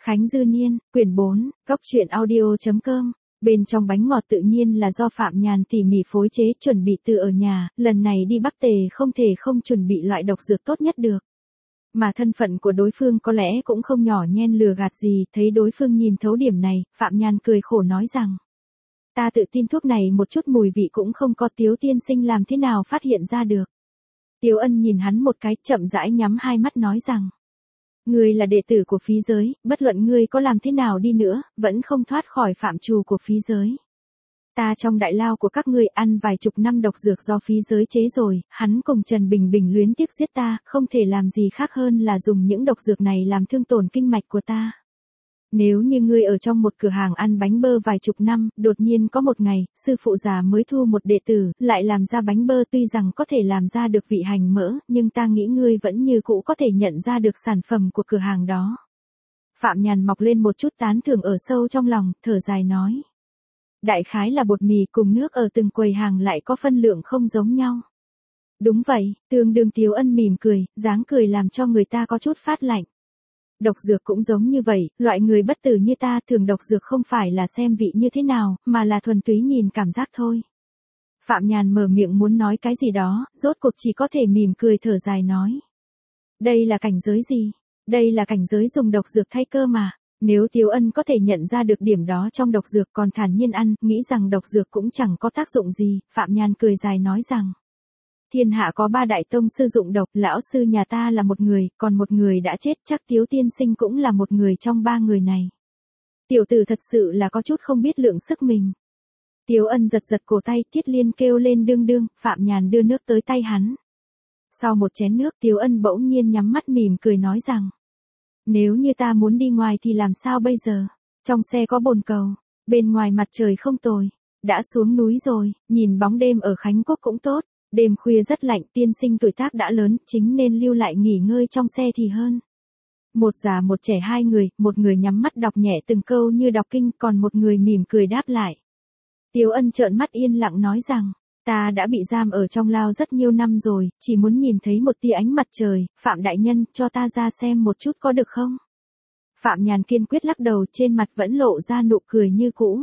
Khánh Dư Niên, quyển 4, Cóc truyện audio.com. Bên trong bánh ngọt tự nhiên là do Phạm Nhàn tỉ mỉ phối chế chuẩn bị từ ở nhà, lần này đi Bắc Tề không thể không chuẩn bị loại độc dược tốt nhất được. Mà thân phận của đối phương có lẽ cũng không nhỏ nhen lừa gạt gì, thấy đối phương nhìn thấu điểm này, Phạm Nhàn cười khổ nói rằng: ta tự tin thuốc này một chút mùi vị cũng không có, Tiếu tiên sinh làm thế nào phát hiện ra được. Tiếu Ân nhìn hắn một cái, chậm rãi nhắm hai mắt nói rằng: ngươi là đệ tử của phí giới, bất luận ngươi có làm thế nào đi nữa, vẫn không thoát khỏi phạm trù của phí giới. Ta trong đại lao của các ngươi ăn vài chục năm độc dược do phí giới chế rồi, hắn cùng Trần Bình Bình luyến tiếc giết ta, không thể làm gì khác hơn là dùng những độc dược này làm thương tổn kinh mạch của ta. Nếu như ngươi ở trong một cửa hàng ăn bánh bơ vài chục năm, đột nhiên có một ngày, sư phụ già mới thu một đệ tử, lại làm ra bánh bơ, tuy rằng có thể làm ra được vị hành mỡ, nhưng ta nghĩ ngươi vẫn như cũ có thể nhận ra được sản phẩm của cửa hàng đó. Phạm Nhàn mọc lên một chút tán thưởng ở sâu trong lòng, thở dài nói: đại khái là bột mì cùng nước ở từng quầy hàng lại có phân lượng không giống nhau. Đúng vậy, tương đương. Tiếu Ân mỉm cười, dáng cười làm cho người ta có chút phát lạnh. Độc dược cũng giống như vậy, loại người bất tử như ta thường độc dược không phải là xem vị như thế nào, mà là thuần túy nhìn cảm giác thôi. Phạm Nhàn mở miệng muốn nói cái gì đó, rốt cuộc chỉ có thể mỉm cười thở dài nói: đây là cảnh giới gì? Đây là cảnh giới dùng độc dược thay cơ mà. Nếu Tiếu Ân có thể nhận ra được điểm đó trong độc dược còn thản nhiên ăn, nghĩ rằng độc dược cũng chẳng có tác dụng gì, Phạm Nhàn cười dài nói rằng: thiên hạ có 3 đại tông sư dụng độc, lão sư nhà ta là một người, còn một người đã chết, chắc Tiếu tiên sinh cũng là một người trong 3 người này. Tiểu tử thật sự là có chút không biết lượng sức mình. Tiếu Ân giật giật cổ tay, Thiết Liên kêu lên đương đương, Phạm Nhàn đưa nước tới tay hắn. Sau một chén nước, Tiếu Ân bỗng nhiên nhắm mắt mỉm cười nói rằng: nếu như ta muốn đi ngoài thì làm sao bây giờ? Trong xe có bồn cầu, bên ngoài mặt trời không tồi, đã xuống núi rồi, nhìn bóng đêm ở Khánh Quốc cũng tốt. Đêm khuya rất lạnh, tiên sinh tuổi tác đã lớn, chính nên lưu lại nghỉ ngơi trong xe thì hơn. Một già một trẻ hai người, một người nhắm mắt đọc nhẹ từng câu như đọc kinh, còn một người mỉm cười đáp lại. Tiếu Ân trợn mắt yên lặng nói rằng: ta đã bị giam ở trong lao rất nhiều năm rồi, chỉ muốn nhìn thấy một tia ánh mặt trời, Phạm đại nhân, cho ta ra xem một chút có được không? Phạm Nhàn kiên quyết lắc đầu, trên mặt vẫn lộ ra nụ cười như cũ.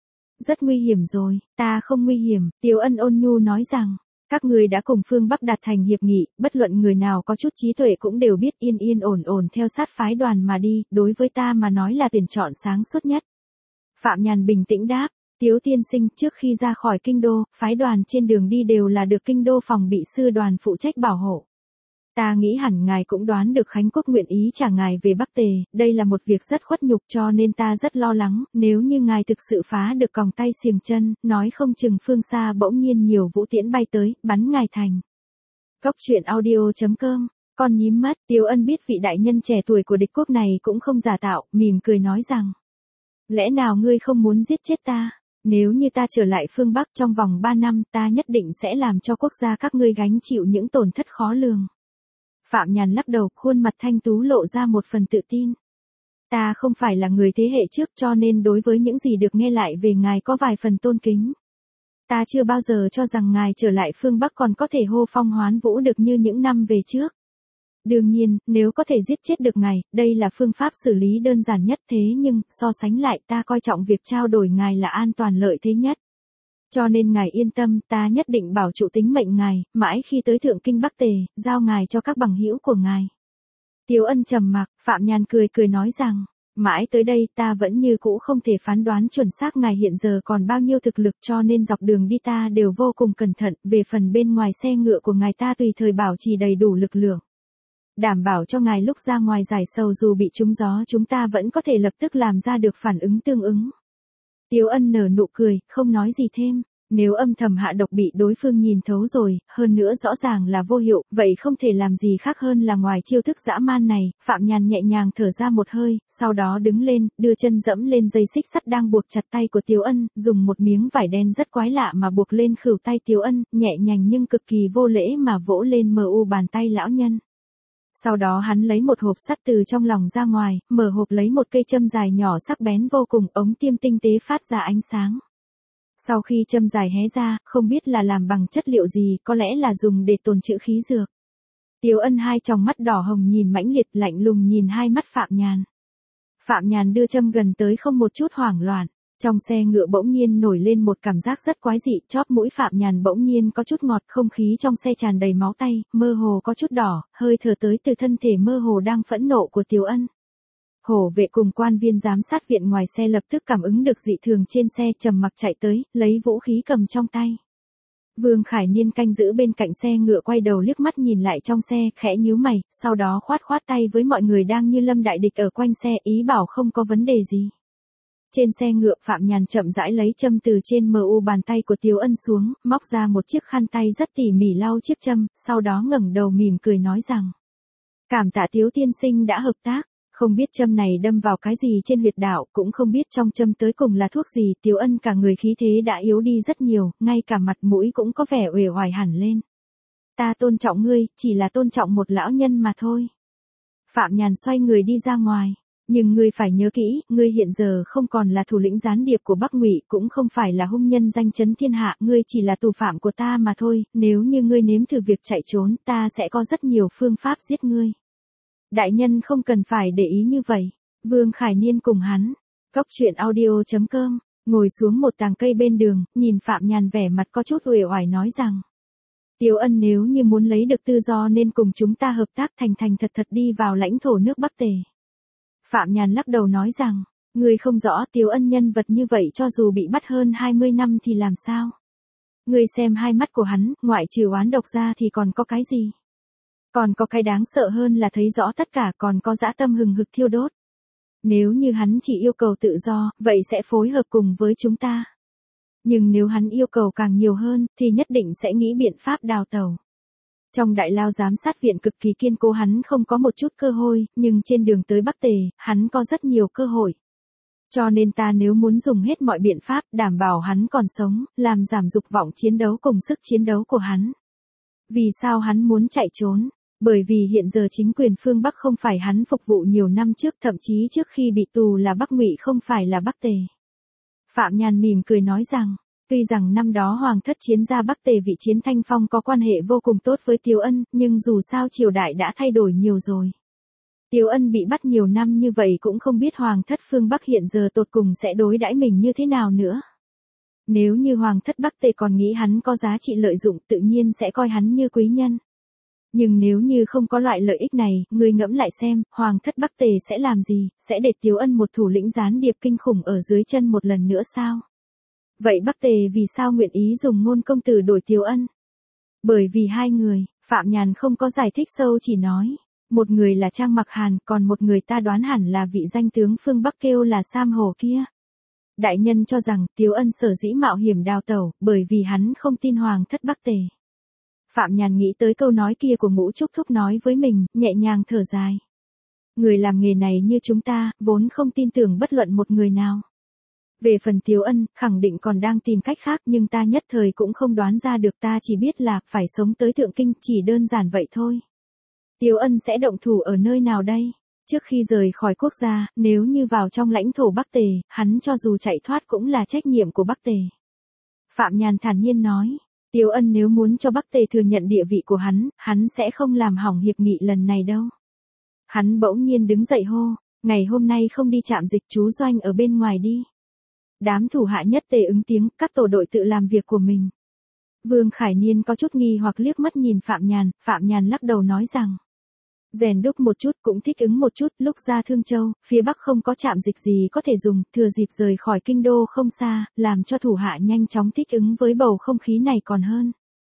Rất nguy hiểm rồi, ta không nguy hiểm, Tiếu Ân ôn nhu nói rằng: các người đã cùng phương Bắc đạt thành hiệp nghị, bất luận người nào có chút trí tuệ cũng đều biết yên yên ổn ổn theo sát phái đoàn mà đi, đối với ta mà nói là tuyển chọn sáng suốt nhất. Phạm Nhàn bình tĩnh đáp: Tiếu tiên sinh, trước khi ra khỏi kinh đô, phái đoàn trên đường đi đều là được kinh đô phòng bị sư đoàn phụ trách bảo hộ. Ta nghĩ hẳn ngài cũng đoán được Khánh Quốc nguyện ý trả ngài về Bắc Tề, đây là một việc rất khuất nhục, cho nên ta rất lo lắng, nếu như ngài thực sự phá được còng tay xiềng chân, nói không chừng phương xa bỗng nhiên nhiều vũ tiễn bay tới, bắn ngài thành. Cóc truyện audio.com. Con nhím mắt, Tiếu Ân biết vị đại nhân trẻ tuổi của địch quốc này cũng không giả tạo, mỉm cười nói rằng: lẽ nào ngươi không muốn giết chết ta? Nếu như ta trở lại phương Bắc trong vòng 3 năm, ta nhất định sẽ làm cho quốc gia các ngươi gánh chịu những tổn thất khó lường. Phạm Nhàn lắc đầu, khuôn mặt thanh tú lộ ra một phần tự tin. Ta không phải là người thế hệ trước, cho nên đối với những gì được nghe lại về ngài có vài phần tôn kính. Ta chưa bao giờ cho rằng ngài trở lại phương Bắc còn có thể hô phong hoán vũ được như những năm về trước. Đương nhiên, nếu có thể giết chết được ngài, đây là phương pháp xử lý đơn giản nhất, thế nhưng, so sánh lại, ta coi trọng việc trao đổi ngài là an toàn lợi thế nhất. Cho nên ngài yên tâm, ta nhất định bảo trụ tính mệnh ngài, mãi khi tới Thượng Kinh Bắc Tề, giao ngài cho các bằng hữu của ngài. Tiếu Ân trầm mặc, Phạm Nhàn cười nói rằng: mãi tới đây ta vẫn như cũ không thể phán đoán chuẩn xác ngài hiện giờ còn bao nhiêu thực lực, cho nên dọc đường đi ta đều vô cùng cẩn thận, về phần bên ngoài xe ngựa của ngài ta tùy thời bảo trì đầy đủ lực lượng. Đảm bảo cho ngài lúc ra ngoài giải sầu dù bị trúng gió chúng ta vẫn có thể lập tức làm ra được phản ứng tương ứng. Tiếu Ân nở nụ cười, không nói gì thêm. Nếu âm thầm hạ độc bị đối phương nhìn thấu rồi, hơn nữa rõ ràng là vô hiệu, vậy không thể làm gì khác hơn là ngoài chiêu thức dã man này. Phạm Nhàn nhẹ nhàng thở ra một hơi, sau đó đứng lên, đưa chân dẫm lên dây xích sắt đang buộc chặt tay của Tiếu Ân, dùng một miếng vải đen rất quái lạ mà buộc lên khuỷu tay Tiếu Ân, nhẹ nhàng nhưng cực kỳ vô lễ mà vỗ lên bàn tay lão nhân. Sau đó hắn lấy một hộp sắt từ trong lòng ra ngoài, mở hộp lấy một cây châm dài nhỏ sắc bén vô cùng, ống tiêm tinh tế phát ra ánh sáng. Sau khi châm dài hé ra, không biết là làm bằng chất liệu gì, có lẽ là dùng để tồn trữ khí dược. Tiếu Ân hai tròng mắt đỏ hồng nhìn mãnh liệt, lạnh lùng nhìn hai mắt Phạm Nhàn. Phạm Nhàn đưa châm gần tới không một chút hoảng loạn. Trong xe ngựa bỗng nhiên nổi lên một cảm giác rất quái dị, chóp mũi Phạm Nhàn bỗng nhiên có chút ngọt, không khí trong xe tràn đầy máu tay, mơ hồ có chút đỏ, hơi thở tới từ thân thể mơ hồ đang phẫn nộ của Tiếu Ân. Hổ vệ cùng quan viên giám sát viện ngoài xe lập tức cảm ứng được dị thường trên xe, trầm mặc chạy tới, lấy vũ khí cầm trong tay. Vương Khải Niên canh giữ bên cạnh xe ngựa quay đầu liếc mắt nhìn lại trong xe, khẽ nhíu mày, sau đó khoát khoát tay với mọi người đang như lâm đại địch ở quanh xe, ý bảo không có vấn đề gì. Trên xe ngựa Phạm Nhàn chậm rãi lấy châm từ trên mu bàn tay của Tiếu Ân xuống, móc ra một chiếc khăn tay rất tỉ mỉ lau chiếc châm, sau đó ngẩng đầu mỉm cười nói rằng: cảm tạ Tiếu tiên sinh đã hợp tác. Không biết châm này đâm vào cái gì trên huyệt đạo, cũng không biết trong châm tới cùng là thuốc gì, Tiếu Ân cả người khí thế đã yếu đi rất nhiều, ngay cả mặt mũi cũng có vẻ uể oải hẳn lên. Ta tôn trọng ngươi, chỉ là tôn trọng một lão nhân mà thôi. Phạm Nhàn xoay người đi ra ngoài. Nhưng ngươi phải nhớ kỹ, ngươi hiện giờ không còn là thủ lĩnh gián điệp của Bắc Ngụy, cũng không phải là hung nhân danh chấn thiên hạ, ngươi chỉ là tù phạm của ta mà thôi, nếu như ngươi nếm thử việc chạy trốn, ta sẽ có rất nhiều phương pháp giết ngươi. Đại nhân không cần phải để ý như vậy. Vương Khải Niên cùng hắn. Cóc truyện audio.com, ngồi xuống một tàng cây bên đường, nhìn Phạm Nhàn vẻ mặt có chút uể oải nói rằng: Tiếu Ân nếu như muốn lấy được tự do nên cùng chúng ta hợp tác thành thành thật thật đi vào lãnh thổ nước Bắc Tề. Phạm Nhàn lắc đầu nói rằng: ngươi không rõ Tiếu Ân nhân vật như vậy cho dù bị bắt hơn 20 năm thì làm sao? Ngươi xem hai mắt của hắn, ngoại trừ oán độc ra thì còn có cái gì? Còn có cái đáng sợ hơn là thấy rõ tất cả, còn có dã tâm hừng hực thiêu đốt. Nếu như hắn chỉ yêu cầu tự do, vậy sẽ phối hợp cùng với chúng ta. Nhưng nếu hắn yêu cầu càng nhiều hơn, thì nhất định sẽ nghĩ biện pháp đào tẩu. Trong đại lao giám sát viện cực kỳ kiên cố, hắn không có một chút cơ hội, nhưng trên đường tới Bắc Tề, hắn có rất nhiều cơ hội. Cho nên ta nếu muốn dùng hết mọi biện pháp đảm bảo hắn còn sống, làm giảm dục vọng chiến đấu cùng sức chiến đấu của hắn. Vì sao hắn muốn chạy trốn? Bởi vì hiện giờ chính quyền phương Bắc không phải hắn phục vụ nhiều năm trước, thậm chí trước khi bị tù là Bắc Ngụy không phải là Bắc Tề. Phạm Nhàn mỉm cười nói rằng, tuy rằng năm đó Hoàng thất chiến gia Bắc Tề vị Chiến Thanh Phong có quan hệ vô cùng tốt với Tiếu Ân, nhưng dù sao triều đại đã thay đổi nhiều rồi. Tiếu Ân bị bắt nhiều năm như vậy cũng không biết Hoàng thất phương Bắc hiện giờ tột cùng sẽ đối đãi mình như thế nào nữa. Nếu như Hoàng thất Bắc Tề còn nghĩ hắn có giá trị lợi dụng, tự nhiên sẽ coi hắn như quý nhân. Nhưng nếu như không có loại lợi ích này, ngươi ngẫm lại xem, Hoàng thất Bắc Tề sẽ làm gì, sẽ để Tiếu Ân một thủ lĩnh gián điệp kinh khủng ở dưới chân một lần nữa sao? Vậy Bắc Tề vì sao nguyện ý dùng Ngôn công tử đổi Tiếu Ân? Bởi vì hai người, Phạm Nhàn không có giải thích sâu, chỉ nói, một người là Trang Mặc Hàn, còn một người ta đoán hẳn là vị danh tướng phương Bắc kêu là Sam Hồ kia. Đại nhân cho rằng Tiếu Ân sở dĩ mạo hiểm đào tẩu, bởi vì hắn không tin Hoàng thất Bắc Tề. Phạm Nhàn nghĩ tới câu nói kia của Ngũ Trúc Thúc nói với mình, nhẹ nhàng thở dài. Người làm nghề này như chúng ta, vốn không tin tưởng bất luận một người nào. Về phần Tiếu Ân, khẳng định còn đang tìm cách khác, nhưng ta nhất thời cũng không đoán ra được, ta chỉ biết là phải sống tới Thượng Kinh, chỉ đơn giản vậy thôi. Tiếu Ân sẽ động thủ ở nơi nào đây? Trước khi rời khỏi quốc gia, nếu như vào trong lãnh thổ Bắc Tề, hắn cho dù chạy thoát cũng là trách nhiệm của Bắc Tề. Phạm Nhàn thản nhiên nói, Tiếu Ân nếu muốn cho Bắc Tề thừa nhận địa vị của hắn sẽ không làm hỏng hiệp nghị lần này đâu. Hắn bỗng nhiên đứng dậy hô, ngày hôm nay không đi trạm dịch, chú doanh ở bên ngoài đi. Đám thủ hạ nhất tề ứng tiếng, các tổ đội tự làm việc của mình. Vương Khải Niên có chút nghi hoặc liếc mắt nhìn Phạm Nhàn lắc đầu nói rằng, rèn đúc một chút cũng thích ứng một chút, lúc ra Thương Châu, phía Bắc không có trạm dịch gì có thể dùng, thừa dịp rời khỏi kinh đô không xa, làm cho thủ hạ nhanh chóng thích ứng với bầu không khí này còn hơn.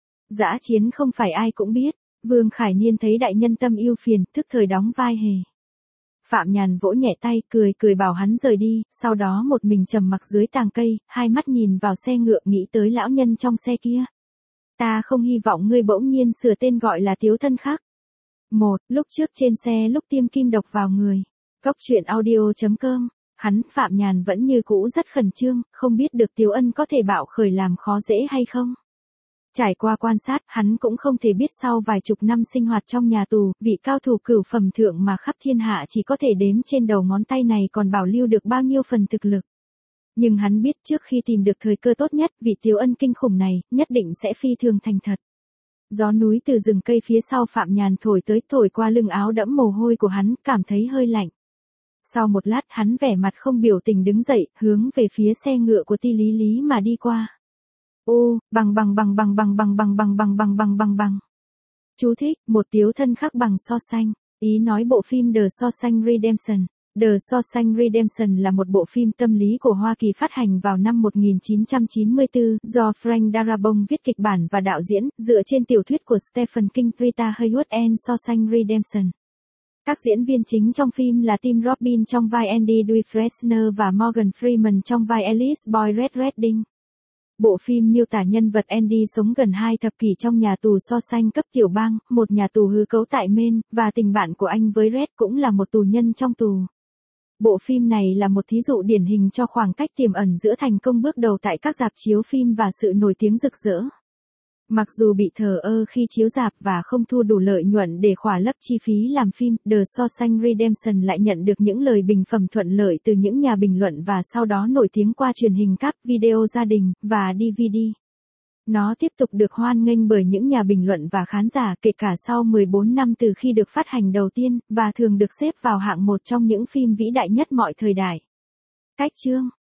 Dã chiến không phải ai cũng biết, Vương Khải Niên thấy đại nhân tâm yêu phiền, thức thời đóng vai hề. Phạm Nhàn vỗ nhẹ tay, cười bảo hắn rời đi, sau đó một mình trầm mặc dưới tàng cây, hai mắt nhìn vào xe ngựa, nghĩ tới lão nhân trong xe kia. Ta không hy vọng ngươi bỗng nhiên sửa tên gọi là Tiếu thân khác. Lúc trước trên xe lúc tiêm kim độc vào người. Cóc truyện audio.com, Phạm Nhàn vẫn như cũ rất khẩn trương, không biết được Tiếu Ân có thể bạo khởi làm khó dễ hay không. Trải qua quan sát, hắn cũng không thể biết sau vài chục năm sinh hoạt trong nhà tù, vị cao thủ cửu phẩm thượng mà khắp thiên hạ chỉ có thể đếm trên đầu ngón tay này còn bảo lưu được bao nhiêu phần thực lực. Nhưng hắn biết trước khi tìm được thời cơ tốt nhất, vị Tiếu Ân kinh khủng này, nhất định sẽ phi thường thành thật. Gió núi từ rừng cây phía sau Phạm Nhàn thổi tới, thổi qua lưng áo đẫm mồ hôi của hắn, cảm thấy hơi lạnh. Sau một lát hắn vẻ mặt không biểu tình đứng dậy, hướng về phía xe ngựa của Ti Lý Lý mà đi qua. Ô, bằng. Chú thích, một tiếu thân khắc bằng so sánh. Ý nói bộ phim The Shawshank Redemption. The Shawshank Redemption là một bộ phim tâm lý của Hoa Kỳ phát hành vào năm 1994, do Frank Darabont viết kịch bản và đạo diễn, dựa trên tiểu thuyết của Stephen King. Rita Hayworth and Shawshank Redemption. Các diễn viên chính trong phim là Tim Robbins trong vai Andy Dufresne và Morgan Freeman trong vai Alice Boyd Redding. Bộ phim miêu tả nhân vật Andy sống gần 2 thập kỷ trong nhà tù Shawshank cấp tiểu bang, một nhà tù hư cấu tại Maine, và tình bạn của anh với Red cũng là một tù nhân trong tù. Bộ phim này là một thí dụ điển hình cho khoảng cách tiềm ẩn giữa thành công bước đầu tại các rạp chiếu phim và sự nổi tiếng rực rỡ. Mặc dù bị thờ ơ khi chiếu rạp và không thu đủ lợi nhuận để khỏa lấp chi phí làm phim, The Shawshank Redemption lại nhận được những lời bình phẩm thuận lợi từ những nhà bình luận và sau đó nổi tiếng qua truyền hình cáp, video gia đình, và DVD. Nó tiếp tục được hoan nghênh bởi những nhà bình luận và khán giả kể cả sau 14 năm từ khi được phát hành đầu tiên, và thường được xếp vào hạng một trong những phim vĩ đại nhất mọi thời đại. Cách chương